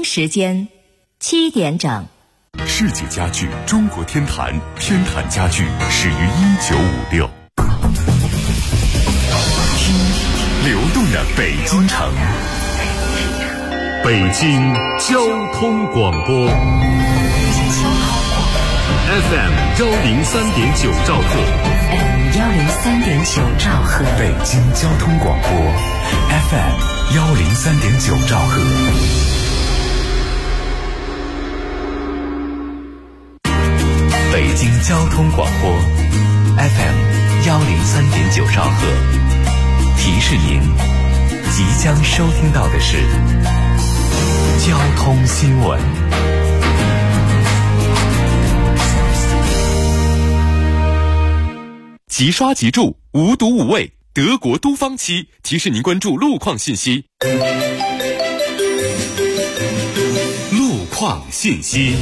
京时间7点整。 世界家具中国天坛，天坛家具始于1956。听流动的北京城，北京交通广播 FM 103.9兆赫 103.9兆赫， 北京交通广播 FM 103.9兆赫。北京交通广播 FM 103.9兆赫，提示您即将收听到的是交通新闻。即刷即住，无毒无畏，德国都方漆提示您关注路况信息。路况信息。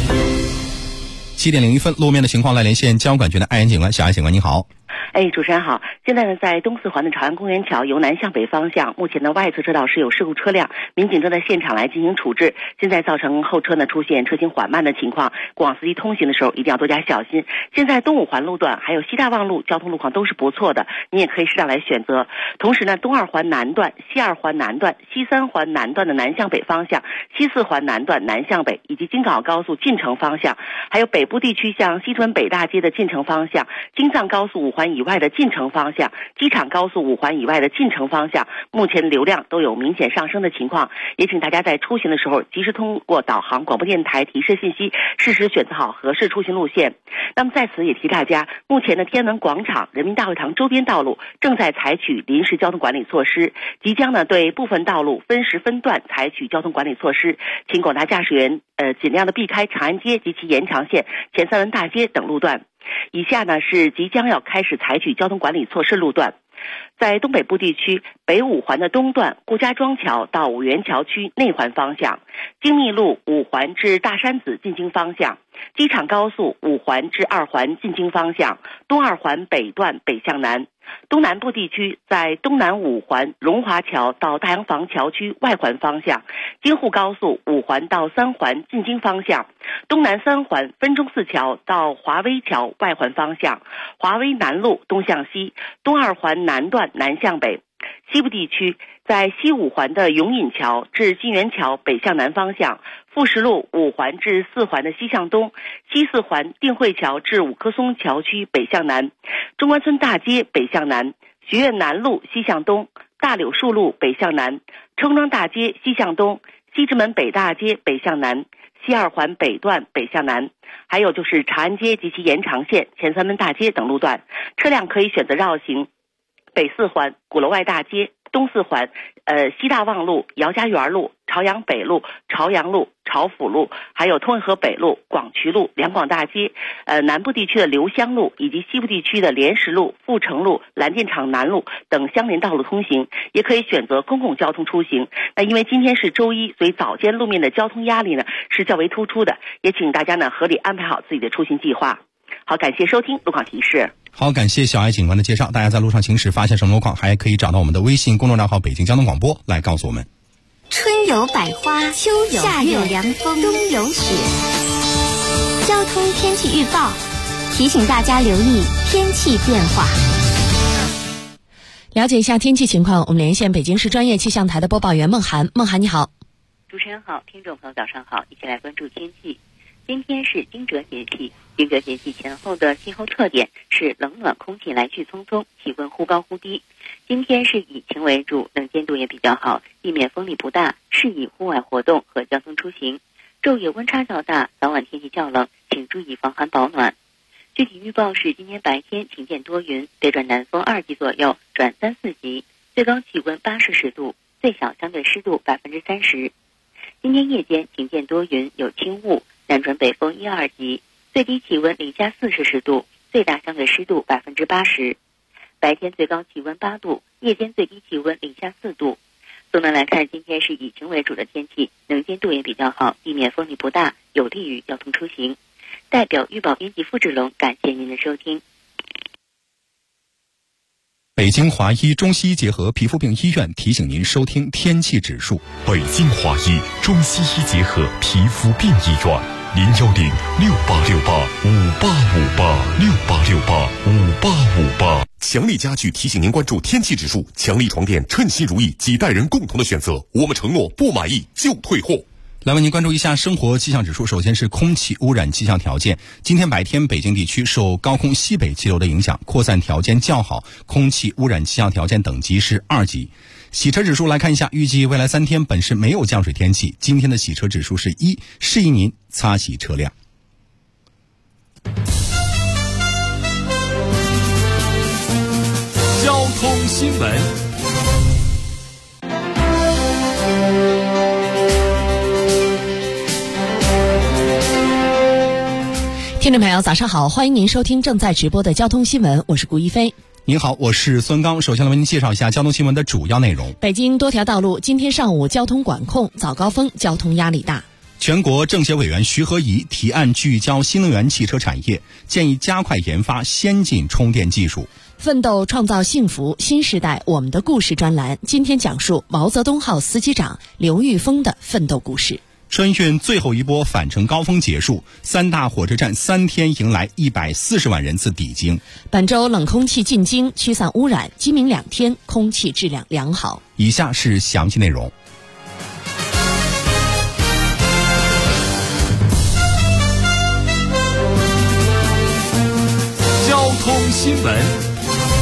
7点01分，路面的情况来连线交管局的艾岩警官。小艾警官，你好。 主持人好。现在呢，在东四环的朝阳公园桥由南向北方向，目前的外侧车道是有事故车辆，民警正在现场来进行处置。现在造成后车呢出现车行缓慢的情况，过往司机通行的时候一定要多加小心。现在东五环路段还有西大望路交通路况都是不错的，你也可以适当来选择。同时呢，东二环南段、西二环南段、西三环南段的南向北方向、西四环南段南向北以及京港澳高速进城方向，还有北部地区像西直门北大街的进城方向、京藏高速五环以外的进城方向、机场高速五环以外的进城方向，目前流量都有明显上升的情况，也请大家在出行的时候及时通过导航广播电台提示信息，适时选择好合适出行路线。那么在此也提大家，目前的天安门广场、人民大会堂周边道路正在采取临时交通管理措施，即将呢对部分道路分时分段采取交通管理措施，请广大驾驶员尽量的避开长安街及其延长线、前三文大街等路段。以下呢是即将要开始采取交通管理措施路段。在东北部地区，北五环的东段顾家庄桥到五原桥区内环方向，京密路五环至大山子进京方向，机场高速五环至二环进京方向，东二环北段北向南。东南部地区，在东南五环荣华桥到大洋房桥区外环方向，京沪高速五环到三环进京方向，东南三环分钟寺桥到华威桥外环方向，华威南路东向西，东二环南段南向北。西部地区，在西五环的永隐桥至金源桥北向南方向，富石路五环至四环的西向东，西四环定慧桥至五棵松桥区北向南，中关村大街北向南，学院南路西向东，大柳树路北向南，청庄大街西向东，西直门北大街北向南，西二环北段北向南，还有就是长安街及其延长线、前三门大街等路段，车辆可以选择绕行北四环鼓楼外大街、东四环西大望路、姚家园路、朝阳北路、朝阳路、朝府路，还有通惠河北路、广渠路、两广大街，南部地区的留香路以及西部地区的莲石路、阜成路、蓝电厂南路等相连道路通行，也可以选择公共交通出行。那因为今天是周一，所以早间路面的交通压力呢是较为突出的，也请大家呢合理安排好自己的出行计划。好，感谢收听路况提示。 好，感谢小艾警官的介绍。大家在路上行驶发现什么路况，还可以找到我们的微信公众账号北京交通广播来告诉我们。 春有百花，秋有夏有凉风，冬有雪。交通天气预报提醒大家留意天气变化。了解一下天气情况，我们连线北京市专业气象台的播报员孟涵。孟涵你好。 主持人好，听众朋友早上好，一起来关注天气。今天是惊蛰节气，惊蛰节气前后的气候特点是冷暖空气来去匆匆，气温忽高忽低。今天是以晴为主，能见度也比较好，地面风力不大，适宜户外活动和交通出行。昼夜温差较大，早晚天气较冷，请注意防寒保暖。具体预报是今天白天晴间多云，北转南风2级左右转3、4级，最高气温8摄氏度，最小相对湿度30%。今天夜间晴间多云，有轻雾，南转北风1、2级，最低气温零下4摄氏度，最大相对湿度80%。白天最高气温8度，夜间最低气温零下4度。总的来看，今天是以晴为主的天气，能见度也比较好，地面风力不大，有利于交通出行。代表预报编辑付志龙，感谢您的收听。 北京华医中西医结合皮肤病医院提醒您收听天气指数。 北京华医中西医结合皮肤病医院，0106868585858，68685858。强力家具提醒您关注天气指数，强力床垫称心如意，几代人共同的选择。我们承诺不满意就退货。 来为您关注一下生活气象指数。首先是空气污染气象条件。今天白天北京地区受高空西北气流的影响，扩散条件较好，空气污染气象条件等级是2级。洗车指数来看一下，预计未来3天本市没有降水天气，今天的洗车指数是1，适宜您擦洗车辆。 交通新闻。 听众朋友早上好，欢迎您收听正在直播的交通新闻，我是顾一飞。 您好，我是孙刚。首先来为您介绍一下交通新闻的主要内容。 北京多条道路今天上午交通管控，早高峰交通压力大。 全国政协委员徐和宜提案聚焦新能源汽车产业，建议加快研发先进充电技术。 奋斗创造幸福，新时代我们的故事专栏今天讲述毛泽东号司机长刘玉峰的奋斗故事。 春运最后一波返程高峰结束，3大火车站3天迎来140万人次抵京。 本周冷空气进京，驱散污染，今明2天空气质量良好。 以下是详细内容。 交通新闻。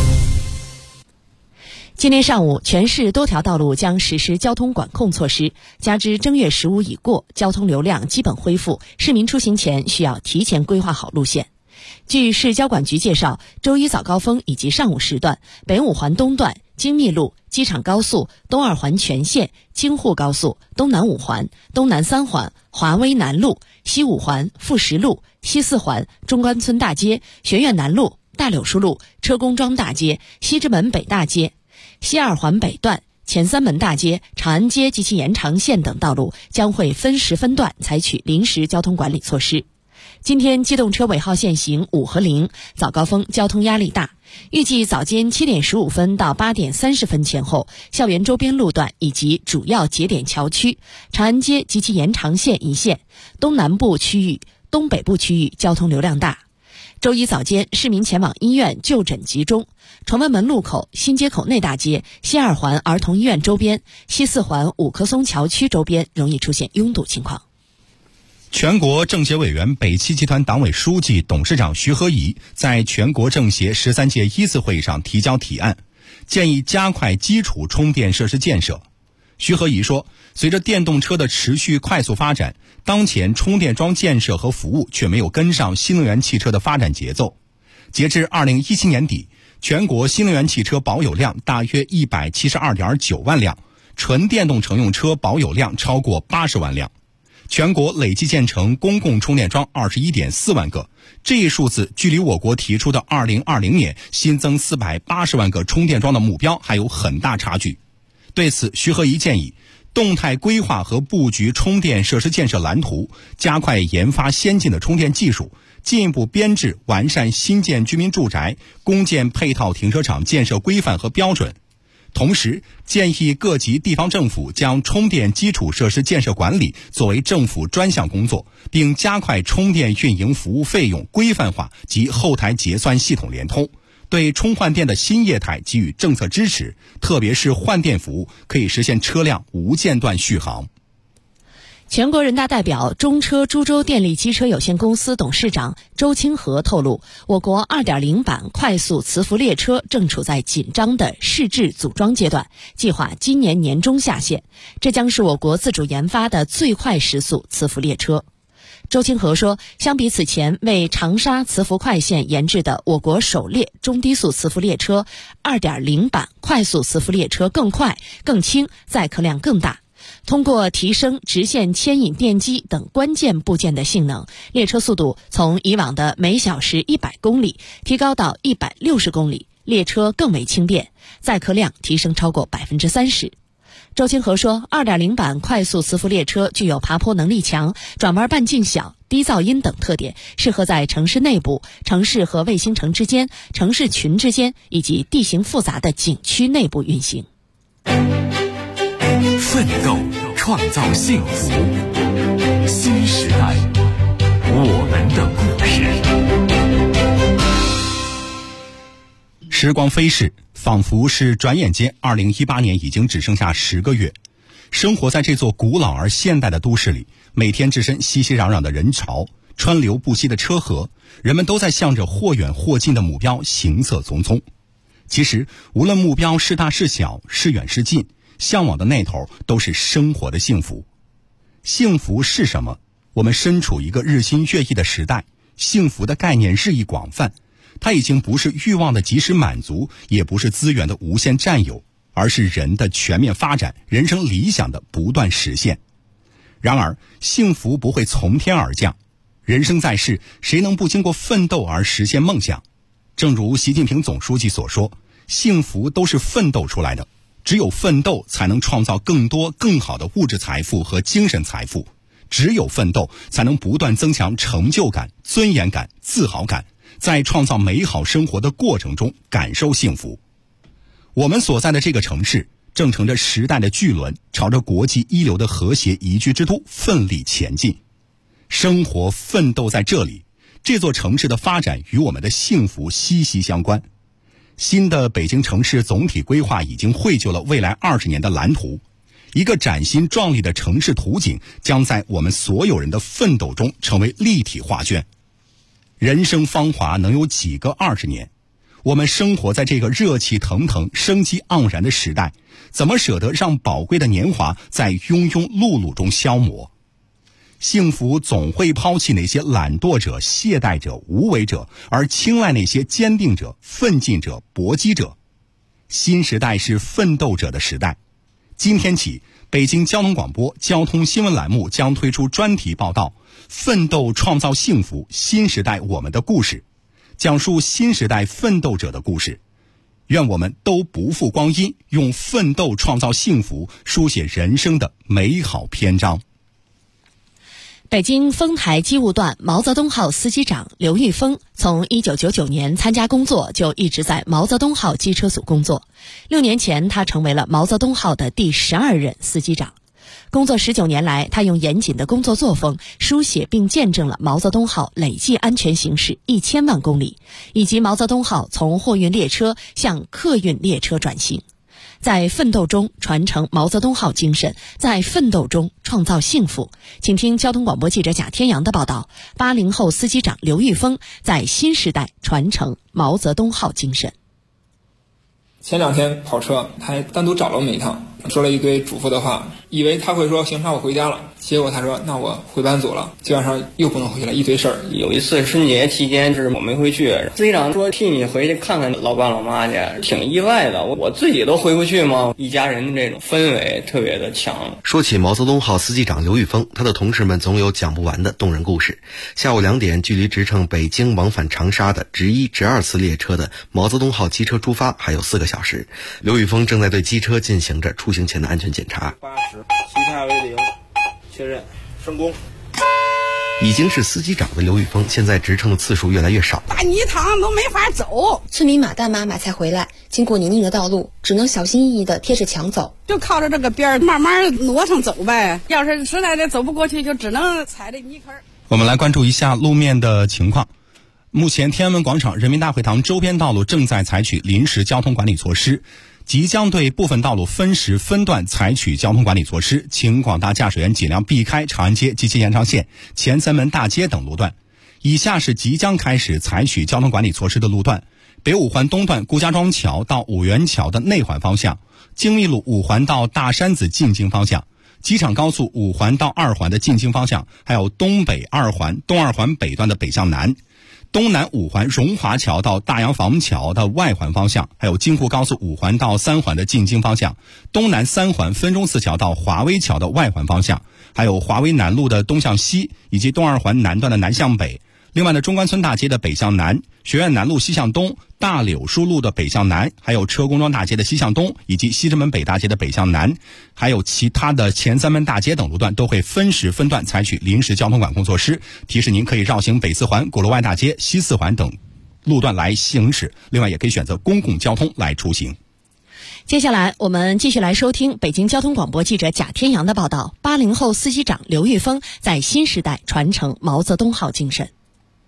今天上午，全市多条道路将实施交通管控措施，加之正月15已过，交通流量基本恢复，市民出行前需要提前规划好路线。据市交管局介绍，周一早高峰以及上午时段，北5环东段、京密路、机场高速、东2环全线、京沪高速、东南5环、东南3环、华威南路、西5环、富实路、西4环、中关村大街、学院南路、大柳树路、车公庄大街、西直门北大街、西2环北段、前3门大街、长安街及其延长线等道路将会分时分段采取临时交通管理措施。今天机动车尾号限行5和0，早高峰交通压力大。预计早间7点15分到8点30分前后，校园周边路段以及主要节点桥区、长安街及其延长线一线、东南部区域、东北部区域交通流量大。周一早间，市民前往医院就诊集中，崇文门路口、新街口内大街、西2环儿童医院周边、西4环5棵松桥区周边容易出现拥堵情况。 全国政协委员、北汽集团党委书记、董事长徐和宜在全国政协13届1次会议上提交提案，建议加快基础充电设施建设。徐和宜说，随着电动车的持续快速发展，当前充电桩建设和服务却没有跟上新能源汽车的发展节奏。截至2017年底，全国新能源汽车保有量大约172.9万辆，纯电动乘用车保有量超过80万辆。全国累计建成公共充电桩21.4万个，这一数字距离我国提出的2020年新增480万个充电桩的目标还有很大差距。对此，徐和宜建议动态规划和布局充电设施建设蓝图，加快研发先进的充电技术，进一步编制完善新建居民住宅、公建配套停车场建设规范和标准。同时，建议各级地方政府将充电基础设施建设管理作为政府专项工作，并加快充电运营服务费用规范化及后台结算系统联通，对充换电的新业态给予政策支持，特别是换电服务可以实现车辆无间断续航。 全国人大代表、中车株洲电力机车有限公司董事长周清河透露，我国 2.0 版快速磁浮列车正处在紧张的试制组装阶段，计划今年年中下线，这将是我国自主研发的最快时速磁浮列车。周清河说，相比此前为长沙磁浮快线研制的我国首列中低速磁浮列车， 2.0 版快速磁浮列车更快、更轻，载客量更大。通过提升直线牵引电机等关键部件的性能，列车速度从以往的每小时100公里提高到160公里，列车更为轻便，载客量提升超过30%。 周清河说 ,2.0 版快速磁浮列车具有爬坡能力强、转弯半径小、低噪音等特点，适合在城市内部、城市和卫星城之间、城市群之间以及地形复杂的景区内部运行。 奋斗创造幸福，新时代我们的故事。 时光飞逝，仿佛是转眼间2018年已经只剩下10个月。生活在这座古老而现代的都市里，每天置身熙熙攘攘的人潮，川流不息的车河，人们都在向着或远或近的目标行色匆匆。其实无论目标是大是小，是远是近，向往的那头都是生活的幸福。幸福是什么？我们身处一个日新月异的时代，幸福的概念日益广泛，它已经不是欲望的及时满足，也不是资源的无限占有，而是人的全面发展，人生理想的不断实现。然而幸福不会从天而降，人生在世，谁能不经过奋斗而实现梦想？正如习近平总书记所说，幸福都是奋斗出来的，只有奋斗才能创造更多更好的物质财富和精神财富，只有奋斗才能不断增强成就感、尊严感、自豪感，在创造美好生活的过程中感受幸福。我们所在的这个城市正乘着时代的巨轮，朝着国际一流的和谐宜居之都奋力前进。生活奋斗在这里，这座城市的发展与我们的幸福息息相关。新的北京城市总体规划已经绘就了未来20年的蓝图，一个崭新壮丽的城市图景将在我们所有人的奋斗中成为立体画卷。人生芳华能有几个20年？我们生活在这个热气腾腾、生机盎然的时代，怎么舍得让宝贵的年华在庸庸碌碌中消磨？幸福总会抛弃那些懒惰者、懈怠者、无为者，而青睐那些坚定者、奋进者、搏击者。新时代是奋斗者的时代。今天起，北京交通广播交通新闻栏目将推出专题报道《奋斗创造幸福：新时代我们的故事》，讲述新时代奋斗者的故事。愿我们都不负光阴，用奋斗创造幸福，书写人生的美好篇章。 北京丰台机务段毛泽东号司机长刘玉峰从1999年参加工作就一直在毛泽东号机车组工作。6年前，他成为了毛泽东号的第12任司机长。工作19年来，他用严谨的工作作风书写并见证了毛泽东号累计安全行驶1000万公里，以及毛泽东号从货运列车向客运列车转型。在奋斗中传承毛泽东号精神，在奋斗中创造幸福。请听交通广播记者贾天阳的报道：80后司机长刘玉峰在新时代传承毛泽东号精神。 前2天跑车，他还单独找了我们一趟，说了一堆嘱咐的话，以为他会说行，那我回家了。结果他说那我回班组了，基本上又不能回去了，一堆事儿。 有一次春节期间是我没回去，司机长说替你回去看看老爸老妈去，挺意外的，我自己都回不去吗？一家人的这种氛围特别的强。 说起毛泽东号司机长刘玉峰，他的同事们总有讲不完的动人故事。下午2点，距离直乘北京往返长沙的直1、直2次列车的毛泽东号机车出发还有4个小时，刘玉峰正在对机车进行着出行前的安全检查。 80，膝下为0，确认，升功。 已经是司机长的刘玉峰，现在直乘的次数越来越少。 大泥塘都没法走。 村民马大妈妈才回来，经过泥泞的道路，只能小心翼翼地贴着墙走， 就靠着这个边儿慢慢挪上走呗。要是实在的走不过去，就只能踩着泥坑。 我们来关注一下路面的情况。目前天安门广场、人民大会堂周边道路正在采取临时交通管理措施，即将对部分道路分时分段采取交通管理措施，请广大驾驶员尽量避开长安街及其延长线、前三门大街等路段。以下是即将开始采取交通管理措施的路段：北五环东段顾家庄桥到五元桥的内环方向，京密路5环到大山子进京方向，机场高速5环到2环的进京方向，还有东北2环、东2环北段的北向南，东南5环荣华桥到大洋房桥的外环方向，还有京沪高速5环到3环的进京方向，东南3环分钟寺桥到华威桥的外环方向，还有华威南路的东向西，以及东2环南段的南向北。 另外呢，中关村大街的北向南、学院南路西向东、大柳树路的北向南，还有车公庄大街的西向东，以及西直门北大街的北向南，还有其他的前三门大街等路段都会分时分段采取临时交通管控措施，提示您可以绕行北四环、鼓楼外大街、西四环等路段来行驶，另外也可以选择公共交通来出行。 接下来我们继续来收听北京交通广播记者贾天阳的报道。80后司机长刘玉峰在新时代传承毛泽东号精神。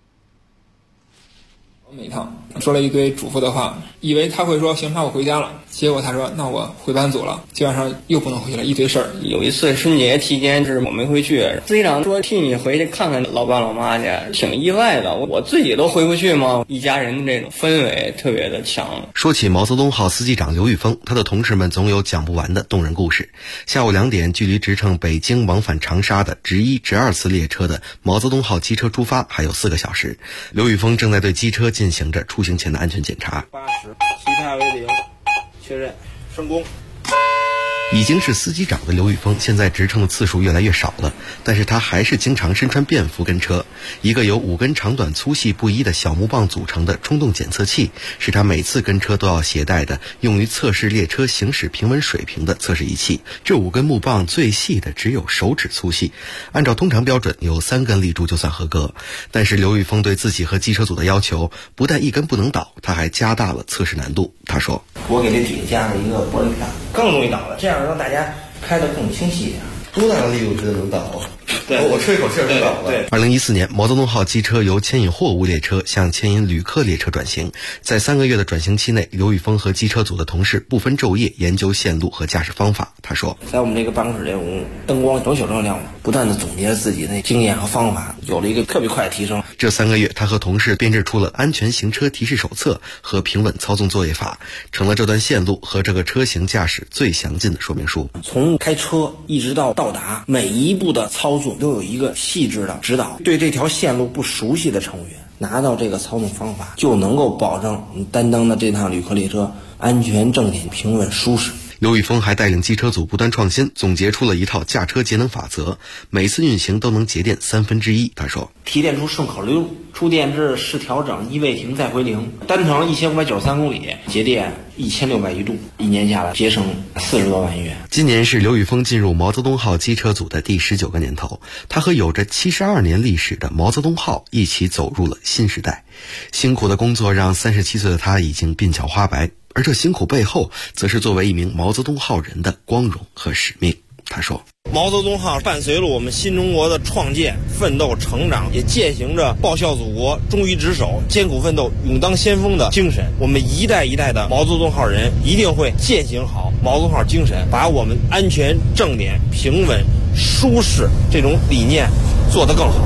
每趟说了一堆嘱咐的话，以为他会说行，那我回家了，结果他说那我回班组了，基本上又不能回去了，一堆事儿。 有一次春节期间是我没回去，司机长说替你回去看看老爸老妈去，挺意外的，我自己都回不去吗？一家人的这种氛围特别的强。 说起毛泽东号司机长刘玉峰，他的同事们总有讲不完的动人故事。下午2点，距离直乘北京往返长沙的直1、直2次列车的毛泽东号机车出发还有4个小时，刘玉峰正在对机车进行着出行前的安全检查。 80，其他为0，确认，成功。 已经是司机长的刘玉峰，现在职称的次数越来越少了，但是他还是经常身穿便服跟车。一个由5根长短粗细不一的小木棒组成的冲动检测器，是他每次跟车都要携带的，用于测试列车行驶平稳水平的测试仪器。这5根木棒最细的只有手指粗细，按照通常标准有3根立柱就算合格。但是刘玉峰对自己和机车组的要求，不但1根不能倒，他还加大了测试难度。他说：“ 我给这底下加了一个玻璃片，更容易倒了，这样让大家开得更清晰一点。” 多大的力度就能倒？ 对， 我吹口气就倒了。对。2014年，毛泽东号机车由牵引货物列车向牵引旅客列车转型。在3个月的转型期内，刘玉峰和机车组的同事不分昼夜研究线路和驾驶方法。他说：“ 在我们这个办公室里，我们灯光整宿整亮，不断的总结自己的经验和方法，有了一个特别快的提升。” 这3个月，他和同事编制出了安全行车提示手册和平稳操纵作业法，成了这段线路和这个车型驾驶最详尽的说明书。 从开车一直到达，每一步的操纵都有一个细致的指导。对这条线路不熟悉的乘务员，拿到这个操纵方法，就能够保证你担当的这趟旅客列车安全正点、平稳舒适。 刘玉峰还带领机车组不断创新，总结出了一套驾车节能法则，每次运行都能节电1/3。他说：“ 提炼出顺口溜，出电至试调整，一未停再回零，单程1593公里，节电1600余度，一年下来节省40多万元。” 今年是刘玉峰进入毛泽东号机车组的第19个年头，他和有着72年历史的毛泽东号一起走入了新时代。辛苦的工作让37岁的他已经鬓角花白，而这辛苦背后，则是作为一名毛泽东号人的光荣和使命。他说：“ 毛泽东号伴随了我们新中国的创建、奋斗、成长，也践行着报效祖国、忠于职守、艰苦奋斗、勇当先锋的精神。我们一代一代的毛泽东号人一定会践行好毛泽东号精神，把我们安全、正点、平稳、舒适这种理念做得更好。”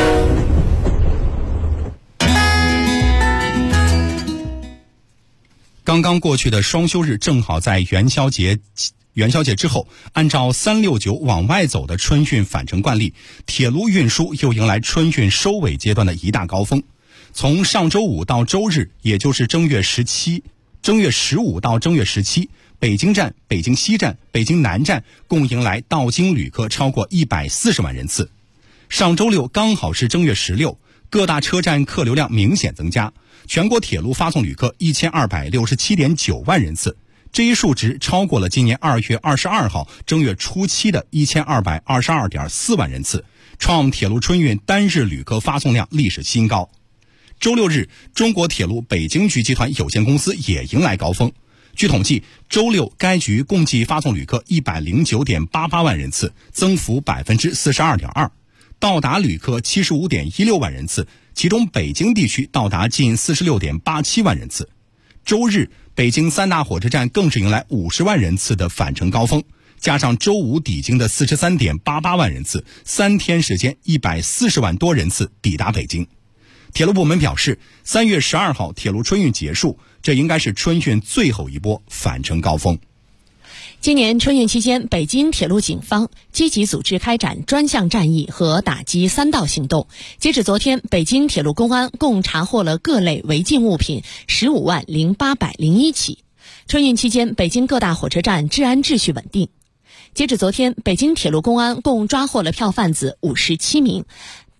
刚刚过去的双休日正好在元宵节之后，按照369往外走的春运返程惯例，铁路运输又迎来春运收尾阶段的一大高峰。从上周五到周日，也就是正月15到正月17，北京站、北京西站、北京南站共迎来到京旅客超过140万人次。上周六刚好是正月16，各大车站客流量明显增加，全国铁路发送旅客1267.9万人次，这一数值超过了今年2月22号正月初7的1222.4万人次，创铁路春运单日旅客发送量历史新高。周六日，中国铁路北京局集团有限公司也迎来高峰。据统计，周六该局共计发送旅客109.88万人次，增幅42.2%，到达旅客75.16万人次，其中北京地区到达近46.87万人次。周日，北京3大火车站更是迎来50万人次的返程高峰，加上周五抵京的43.88万人次，3天时间140万多人次抵达北京。铁路部门表示，3月12号铁路春运结束，这应该是春运最后一波返程高峰。 今年春运期间，北京铁路警方积极组织开展专项战役和打击3道行动。截止昨天，北京铁路公安共查获了各类违禁物品150801起。春运期间，北京各大火车站治安秩序稳定。截止昨天，北京铁路公安共抓获了票贩子57名，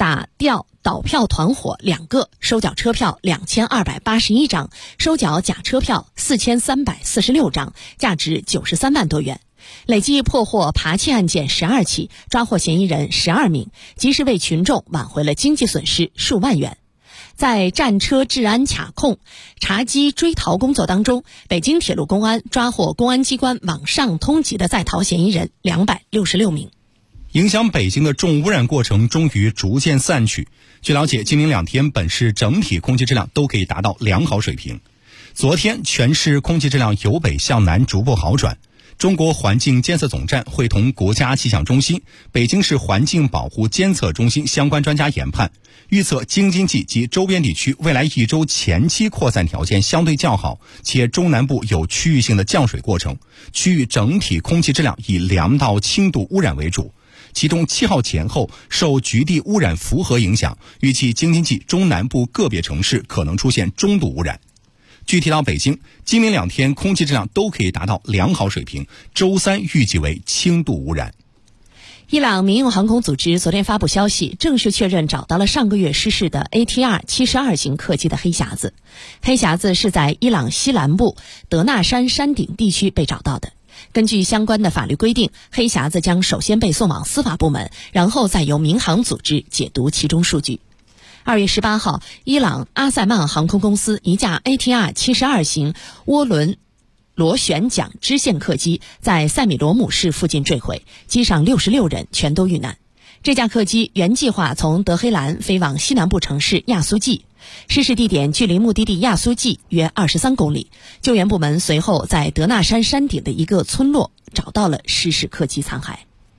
打吊倒票团伙2个，收缴车票2281张，收缴假车票4346张，价值93万多元。累计破获扒窃案件12起，抓获嫌疑人12名，及时为群众挽回了经济损失数万元。在战车治安卡控、查缉追逃工作当中，北京铁路公安抓获公安机关网上通缉的在逃嫌疑人266名。 影响北京的重污染过程终于逐渐散去。据了解，今明2天本市整体空气质量都可以达到良好水平。昨天全市空气质量由北向南逐步好转。中国环境监测总站会同国家气象中心、北京市环境保护监测中心相关专家研判，预测京津冀及周边地区未来1周前期扩散条件相对较好，且中南部有区域性的降水过程，区域整体空气质量以良到轻度污染为主。其中7号前后受局地污染符合影响，预计京津冀中南部个别城市可能出现中度污染。具体到北京，今明2天空气质量都可以达到良好水平，周3预计为轻度污染。 伊朗民用航空组织昨天发布消息，正式确认找到了上个月失事的 ATR-72 型客机的黑匣子。黑匣子是在伊朗西南部德纳山山顶地区被找到的。根据相关的法律规定，黑匣子将首先被送往司法部门，然后再由民航组织解读其中数据。2月18号，伊朗阿塞曼航空公司一架 ATR-72 型涡轮螺旋桨支线客机在塞米罗姆市附近坠毁，机上66人全都遇难。这架客机原计划从德黑兰飞往西南部城市亚苏季，失事地点距离目的地亚苏季约23公里。救援部门随后在德纳山山顶的一个村落找到了失事客机残骸。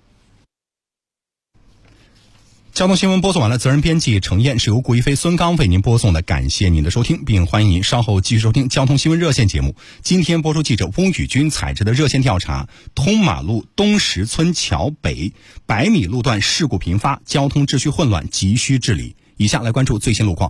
交通新闻播送完了，责任编辑程燕，是由顾一飞、孙刚为您播送的，感谢您的收听，并欢迎您稍后继续收听交通新闻热线节目。今天播出记者翁宇军采制的热线调查：通马路东石村桥北100米路段事故频发，交通秩序混乱，急需治理。以下来关注最新路况。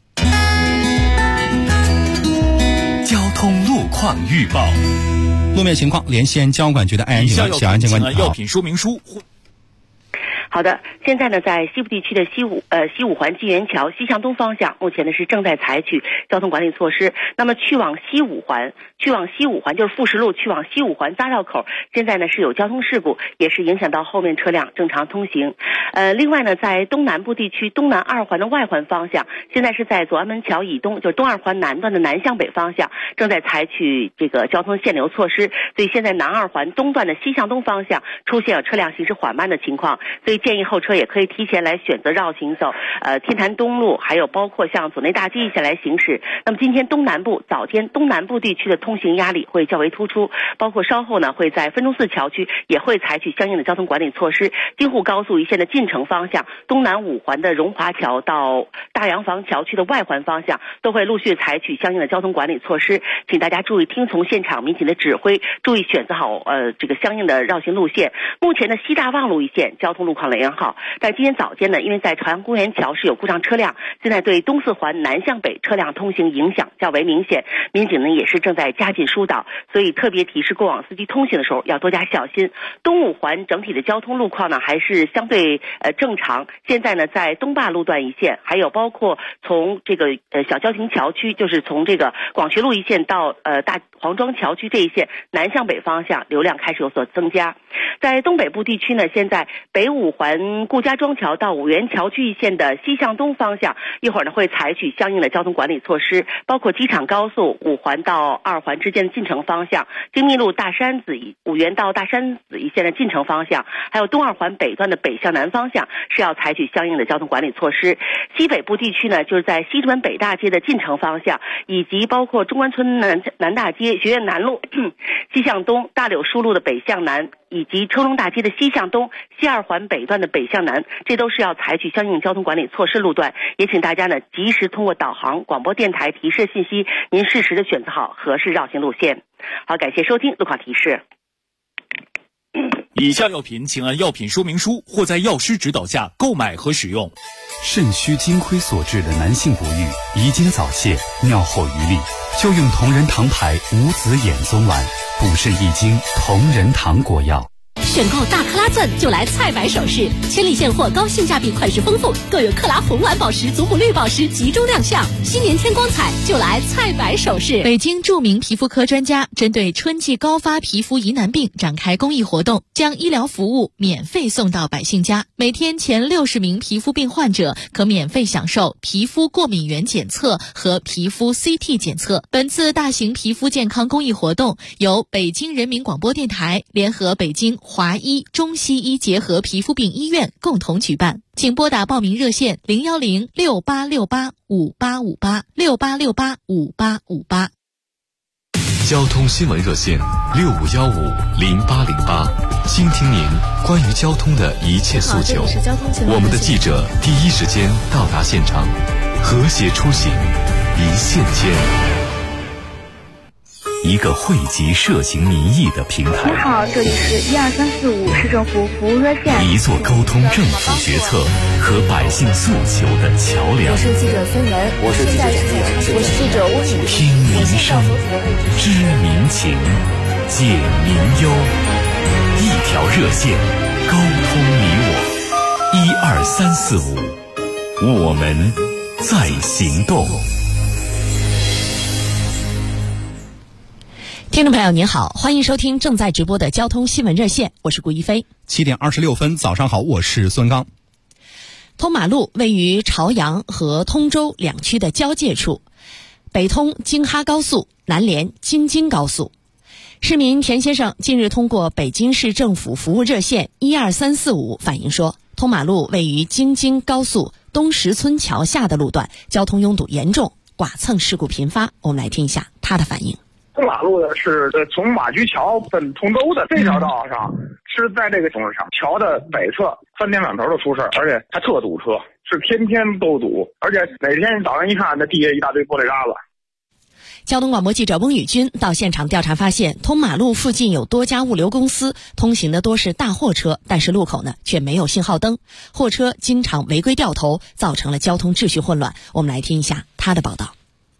交通路况预报。 路面情况，连线交管局的安检官小安检官， 药品说明书。 好的，现在呢，在西部地区的西五环金源桥西向东方向，目前呢是正在采取交通管理措施。那么去往西五环就是富石路去往西五环匝绕口，现在呢是有交通事故，也是影响到后面车辆正常通行。另外呢，在东南部地区东南2环的外环方向，现在是在左安门桥以东，就是东2环南段的南向北方向，正在采取这个交通限流措施。所以现在南2环东段的西向东方向出现了车辆行驶缓慢的情况，所以建议后车也可以提前来选择绕行走天坛东路，还有包括像左内大街一线来行驶。那么今天早间东南部地区的通行压力会较为突出，包括稍后呢会在分钟寺桥区也会采取相应的交通管理措施。京沪高速一线的进城方向，东南5环的荣华桥到大洋房桥区的外环方向都会陆续采取相应的交通管理措施，请大家注意听从现场民警的指挥，注意选择好这个相应的绕行路线。目前的西大望路一线交通路况良好，但今天早间呢，因为在朝阳公园桥是有故障车辆，现在对东4环南向北车辆通行影响较为明显，民警呢也是正在加紧疏导，所以特别提示过往司机通行的时候要多加小心。东5环整体的交通路况呢还是相对正常，现在呢在东坝路段一线，还有包括从这个小交亭桥区，就是从这个广学路一线到大黄庄桥区这一线南向北方向流量开始有所增加。在东北部地区呢，现在北5环顾家庄桥到五原桥区一线的西向东方向，一会儿呢会采取相应的交通管理措施，包括机场高速5环到2环之间的进城方向，京密路大山子五原到大山子一线的进城方向，还有东2环北段的北向南方向是要采取相应的交通管理措施。西北部地区呢，就是在西直门北大街的进城方向，以及包括中关村南大街学院南路西向东，大柳树路的北向南，以及车龙大街的西向东，西2环北段的北向南，这都是要采取相应交通管理措施路段。也请大家呢及时通过导航、广播电台提示信息，您适时的选择好合适绕行路线。好，感谢收听路况提示。 以下药品请按药品说明书或在药师指导下购买和使用。 肾虚金亏所致的男性不育、遗精早泄、尿后余力，就用同仁堂牌无子衍宗丸补肾益精同仁堂果药。 选购大克拉钻就来菜百首饰，千里现货，高性价比，款式丰富，更有克拉红蓝宝石、祖母绿宝石集中亮相。新年添光彩，就来菜百首饰。 北京著名皮肤科专家针对春季高发皮肤疑难病展开公益活动，将医疗服务免费送到百姓家。每天前60名皮肤病患者可免费享受皮肤过敏原检测和皮肤 CT 检测。本次大型皮肤健康公益活动由北京人民广播电台联合北京华医中西医结合皮肤病医院共同举办，请拨打报名热线01068685858 68685858。 交通新闻热线65150808，倾听您关于交通的一切诉求。我们的记者第一时间到达现场，和谐出行，一线牵。一个汇集涉情民意的平台。 你好，这里是12345市政府服务热线。 一座沟通政府决策和百姓诉求的桥梁。 我是记者孙文， 我是记者陈阳， 我是记者温雨。 听民声，知民情，解民忧。一条热线，沟通你我。12345，我们在行动。 听众朋友您好，欢迎收听正在直播的交通新闻热线，我是顾一飞。 7点26分，早上好，我是孙刚。 通马路位于朝阳和通州两区的交界处，北通京哈高速，南连京津高速。市民田先生近日通过北京市政府服务热线12345反映说，通马路位于京津高速东石村桥下的路段，交通拥堵严重，剐蹭事故频发。我们来听一下他的反应。 通马路的是从马驹桥奔通州的这条道上，是在这个东上桥的北侧3天2头的出事，而且它特堵车，是天天都堵，而且哪天早上一看，那地下一大堆玻璃渣子。 交通广播记者翁宇军到现场调查发现，通马路附近有多家物流公司，通行的多是大货车，但是路口呢却没有信号灯，货车经常违规掉头，造成了交通秩序混乱。我们来听一下他的报道。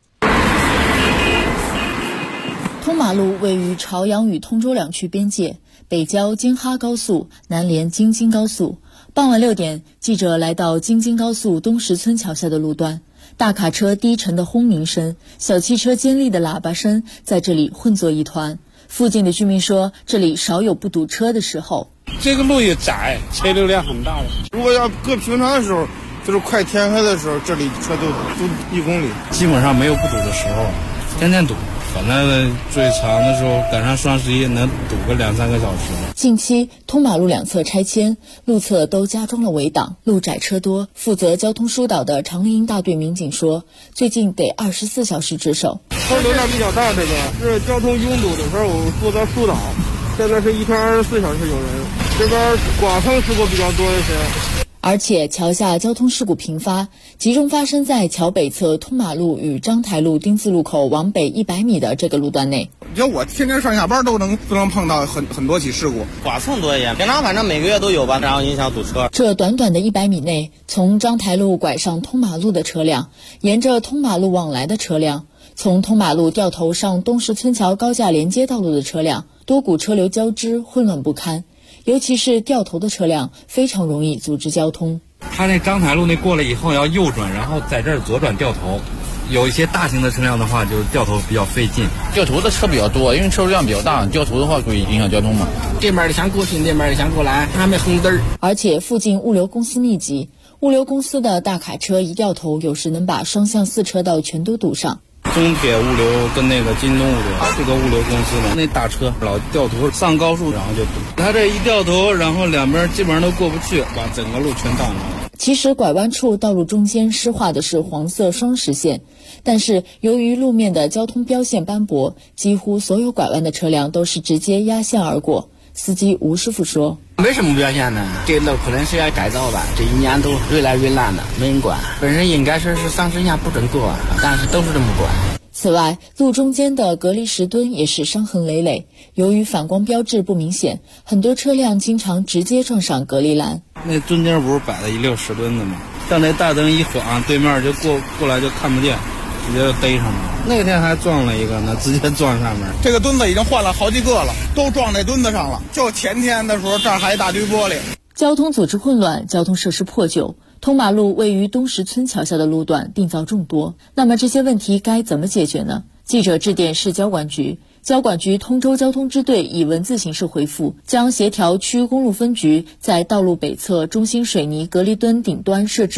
通马路位于朝阳与通州两区边界，北交京哈高速，南连京津高速。傍晚6点，记者来到京津高速东石村桥下的路段，大卡车低沉的轰鸣声，小汽车尖利的喇叭声在这里混作一团。附近的居民说，这里少有不堵车的时候。 这个路也窄，车流量很大的。如果要搁平常的时候，就是快天黑的时候，这里车都1公里，基本上没有不堵的时候，天天堵。反正最长的时候赶上双11能堵个2-3个小时。 近期通马路两侧拆迁，路侧都加装了围挡，路窄车多。负责交通疏导的长林营大队民警说，最近得24小时值守。 车流量比较大，这个是交通拥堵的时候负责疏导，现在是一天24小时有人，这边剐蹭事故比较多一些。 而且桥下交通事故频发，集中发生在桥北侧通马路与章台路丁字路口往北100米的这个路段内。 就我天天上下班都能碰到很多起事故， 剐蹭多一点，平常反正每个月都有吧，然后影响堵车。 这短短的100米内，从章台路拐上通马路的车辆，沿着通马路往来的车辆，从通马路掉头上东石村桥高架连接道路的车辆，多股车流交织，混乱不堪。尤其是掉头的车辆非常容易阻滞交通。 他那章台路那过了以后要右转，然后在这儿左转掉头。有一些大型的车辆的话，就掉头比较费劲。 掉头的车比较多，因为车流量比较大，掉头的话会影响交通嘛。 这边的想过去，那边的想过来，还没红灯儿。 而且附近物流公司密集，物流公司的大卡车一掉头，有时能把双向4车道全都堵上。 中铁物流跟那个京东物流这个物流公司呢，那大车老掉头上高速，然后就堵。他这一掉头，然后两边基本上都过不去，把整个路全挡了。 其实拐弯处道路中间施画的是黄色双实线，但是由于路面的交通标线斑驳，几乎所有拐弯的车辆都是直接压线而过。司机吴师傅说， 没什么表现呢，这路可能是要改造吧，这1年都越来越烂了，没人管。本身应该是3十下不准过，但是都是这么管。 此外，路中间的隔离石墩也是伤痕累累，由于反光标志不明显，很多车辆经常直接撞上隔离栏。 那中间不是摆了一溜石墩的吗？像那大灯一晃，对面就过来就看不见， 直接就逮上了。那天还撞了一个呢，直接撞上面。 这个墩子已经换了好几个了，都撞这墩子上了。就前天的时候，这儿还一大堆玻璃。 交通组织混乱，交通设施破旧，通马路位于东石村桥下的路段病灶众多。那么这些问题该怎么解决呢？记者致电市交管局，交管局通州交通支队以文字形式回复，将协调区公路分局在道路北侧中心水泥隔离墩顶端设置